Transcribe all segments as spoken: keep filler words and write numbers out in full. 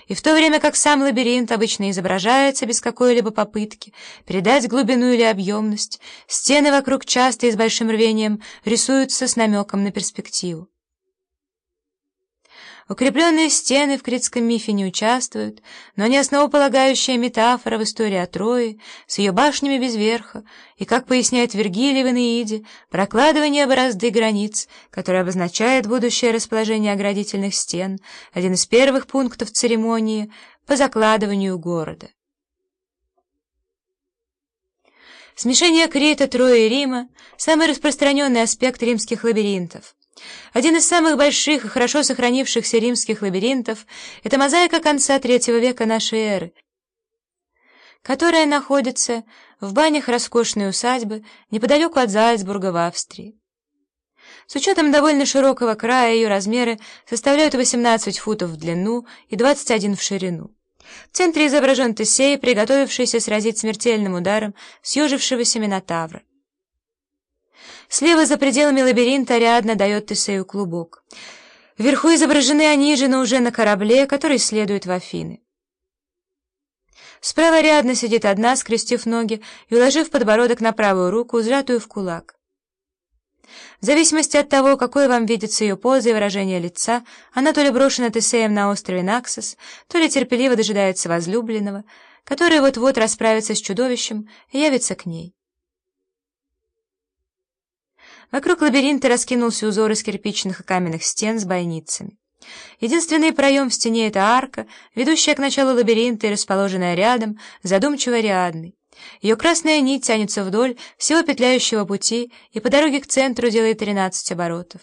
И в то время как сам лабиринт обычно изображается без какой-либо попытки передать глубину или объемность, стены вокруг часто и с большим рвением рисуются с намеком на перспективу. Укрепленные стены в критском мифе не участвуют, но они основополагающая метафора в истории о Трое, с ее башнями без верха, и, как поясняет Вергилий в Энеиде, прокладывание борозды границ, которое обозначает будущее расположение оградительных стен, один из первых пунктов церемонии по закладыванию города. Смешение Крита, Трои и Рима — самый распространенный аспект римских лабиринтов. Один из самых больших и хорошо сохранившихся римских лабиринтов — это мозаика конца третьего века нашей эры, которая находится в банях роскошной усадьбы неподалеку от Зальцбурга в Австрии. С учетом довольно широкого края ее размеры составляют восемнадцать футов в длину и двадцать один в ширину. В центре изображен Тесей, приготовившийся сразить смертельным ударом съежившегося Минотавра. Слева за пределами лабиринта Ариадна дает Тесею клубок. Вверху изображены они же, но уже на корабле, который следует в Афины. Справа Ариадна сидит одна, скрестив ноги и уложив подбородок на правую руку, сжатую в кулак. В зависимости от того, какой вам видится ее поза и выражение лица, она то ли брошена Тесеем на острове Наксос, то ли терпеливо дожидается возлюбленного, который вот-вот расправится с чудовищем и явится к ней. Вокруг лабиринта раскинулся узор из кирпичных и каменных стен с бойницами. Единственный проем в стене — это арка, ведущая к началу лабиринта и расположенная рядом, задумчиво Ариадной. Ее красная нить тянется вдоль всего петляющего пути и по дороге к центру делает тринадцать оборотов.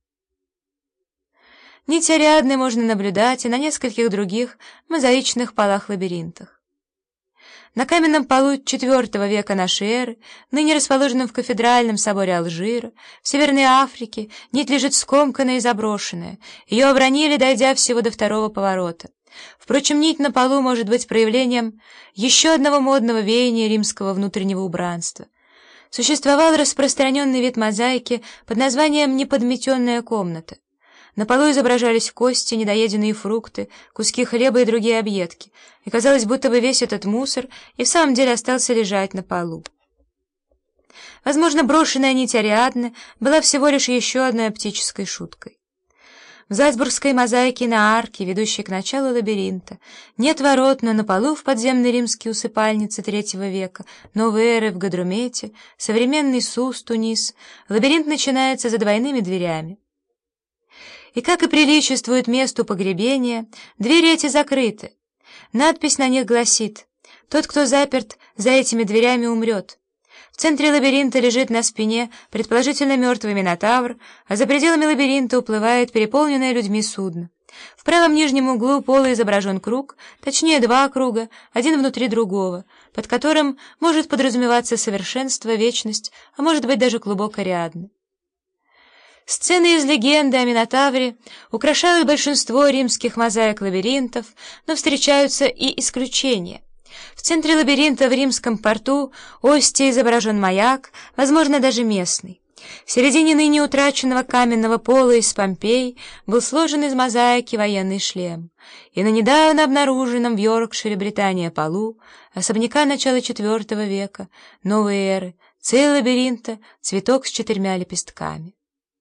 Нить Ариадны можно наблюдать и на нескольких других мозаичных полах-лабиринтах. На каменном полу четвёртого века нашей эры, ныне расположенном в кафедральном соборе Алжира, в Северной Африке, нить лежит скомканная и заброшенная. Ее обронили, дойдя всего до второго поворота. Впрочем, нить на полу может быть проявлением еще одного модного веяния римского внутреннего убранства. Существовал распространенный вид мозаики под названием «неподметенная комната». На полу изображались кости, недоеденные фрукты, куски хлеба и другие объедки, и казалось, будто бы весь этот мусор и в самом деле остался лежать на полу. Возможно, брошенная нить Ариадны была всего лишь еще одной оптической шуткой. В зальцбургской мозаике на арке, ведущей к началу лабиринта, нет ворот, но на полу в подземной римской усыпальнице третьего века, новой эры в Гадрумете, современный Сус, Тунис, лабиринт начинается за двойными дверями. И, как и приличествует месту погребения, двери эти закрыты. Надпись на них гласит: «Тот, кто заперт за этими дверями, умрет». В центре лабиринта лежит на спине предположительно мертвый Минотавр, а за пределами лабиринта уплывает переполненное людьми судно. В правом нижнем углу пола изображен круг, точнее два круга, один внутри другого, под которым может подразумеваться совершенство, вечность, а может быть даже клубок Ариадны. Сцены из легенды о Минотавре украшают большинство римских мозаик-лабиринтов, но встречаются и исключения. В центре лабиринта в римском порту Ости изображен маяк, возможно, даже местный. В середине ныне утраченного каменного пола из Помпей был сложен из мозаики военный шлем, и на недавно обнаруженном в Йоркшире, Британия, полу особняка начала четвёртого века, новой эры, цель лабиринта — цветок с четырьмя лепестками.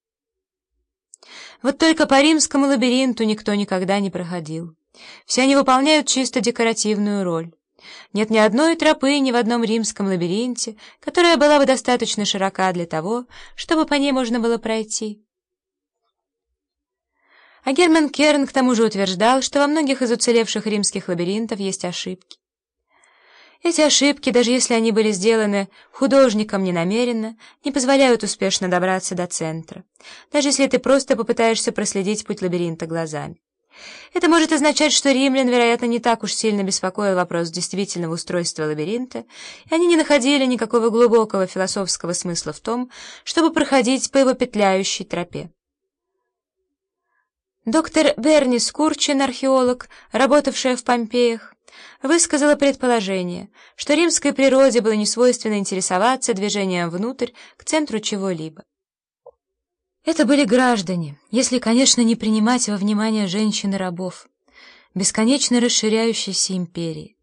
Вот только по римскому лабиринту никто никогда не проходил. Все они выполняют чисто декоративную роль. Нет ни одной тропы ни в одном римском лабиринте, которая была бы достаточно широка для того, чтобы по ней можно было пройти. А Герман Керн к тому же утверждал, что во многих из уцелевших римских лабиринтов есть ошибки. Эти ошибки, даже если они были сделаны художником ненамеренно, не позволяют успешно добраться до центра, даже если ты просто попытаешься проследить путь лабиринта глазами. Это может означать, что римлян, вероятно, не так уж сильно беспокоил вопрос действительного устройства лабиринта, и они не находили никакого глубокого философского смысла в том, чтобы проходить по его петляющей тропе. Доктор Бернис Курчин, археолог, работавшая в Помпеях, высказала предположение, что римской природе было несвойственно интересоваться движением внутрь к центру чего-либо. Это были граждане, если, конечно, не принимать во внимание женщин и рабов. бесконечно расширяющейся империи.